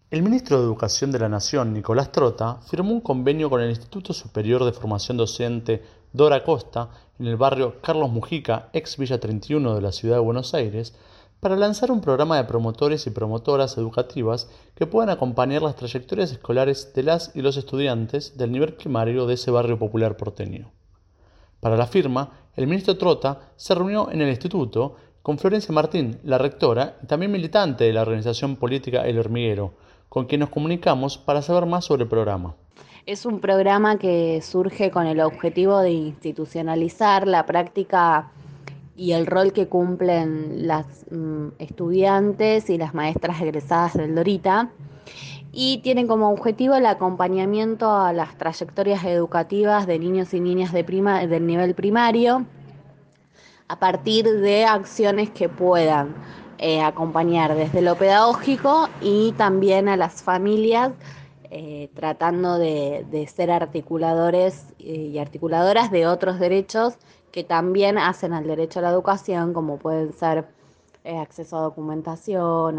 El ministro de Educación de la Nación, Nicolás Trota, firmó un convenio con el Instituto Superior de Formación Docente Dora Costa en el barrio Carlos Mujica, ex Villa 31 de la ciudad de Buenos Aires, para lanzar un programa de promotores y promotoras educativas que puedan acompañar las trayectorias escolares de las y los estudiantes del nivel primario de ese barrio popular porteño. Para la firma, el ministro Trota se reunió en el instituto con Florencia Martín, la rectora, y también militante de la organización política El Hormiguero, con quien nos comunicamos para saber más sobre el programa. Es un programa que surge con el objetivo de institucionalizar la práctica y el rol que cumplen las estudiantes y las maestras egresadas del Dorita, y tienen como objetivo el acompañamiento a las trayectorias educativas de niños y niñas del nivel primario a partir de acciones que puedan acompañar desde lo pedagógico y también a las familias, tratando de ser articuladores y articuladoras de otros derechos que también hacen al derecho a la educación, como pueden ser acceso a documentación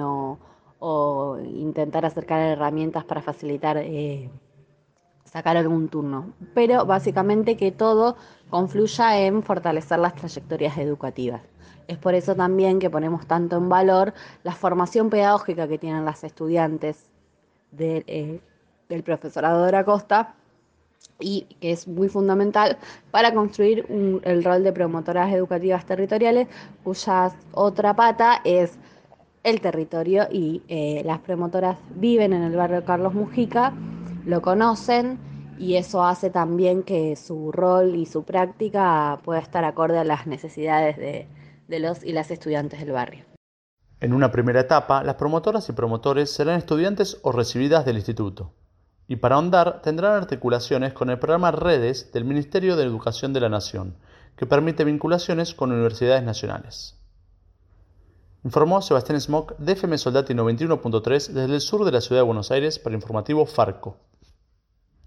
o intentar acercar herramientas para facilitar sacar algún turno, pero básicamente que todo confluya en fortalecer las trayectorias educativas. Es por eso también que ponemos tanto en valor la formación pedagógica que tienen las estudiantes del profesorado de la Costa, y que es muy fundamental para construir el rol de promotoras educativas territoriales, cuya otra pata es el territorio, y las promotoras viven en el barrio Carlos Mujica, lo conocen, y eso hace también que su rol y su práctica pueda estar acorde a las necesidades de los y las estudiantes del barrio. En una primera etapa, las promotoras y promotores serán estudiantes o recibidas del instituto, y para ahondar tendrán articulaciones con el programa Redes del Ministerio de Educación de la Nación, que permite vinculaciones con universidades nacionales. Informó Sebastián Smock de FM Soldati 91.3 desde el sur de la ciudad de Buenos Aires para Informativo Farco.